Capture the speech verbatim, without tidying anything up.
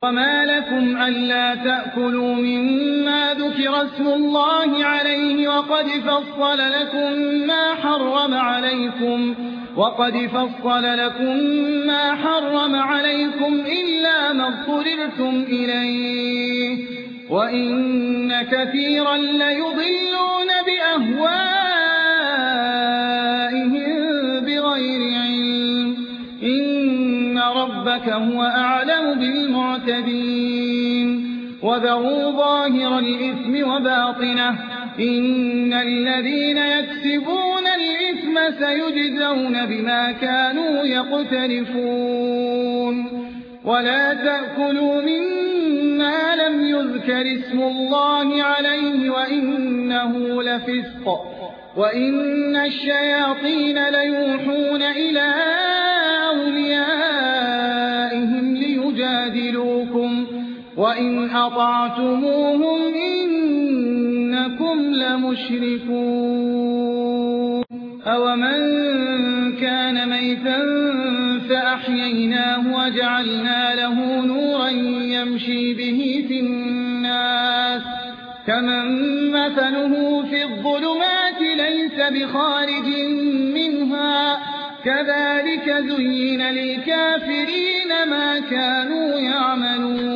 وما لكم ألا تأكلوا مما ذكر اسم الله عليه وقد فصل لكم ما حرم عليكم وقد فصل لكم ما حرم عليكم إلا ما اضطررتم إليه وإن كثيرا ليضلون بأهوائهم بغير علم إن ربك هو أعلم بالمعتدين وذروا ظاهر الإثم وباطنه إن الذين يكسبون الإثم سيجزون بما كانوا يقترفون ولا تأكلوا مما لم يذكر اسم الله عليه وإنه لفسق وإن الشياطين ليوحون إلى أوليائهم ليجادلوكم وإن أطعتموهم إنكم لمشركون أومن كان ميتا فأحييناه وجعلنا له نورا يمشي به في الناس كمن مثله في الظلمات ليس بخارج منها كذلك زين للكافرين ما كانوا يعملون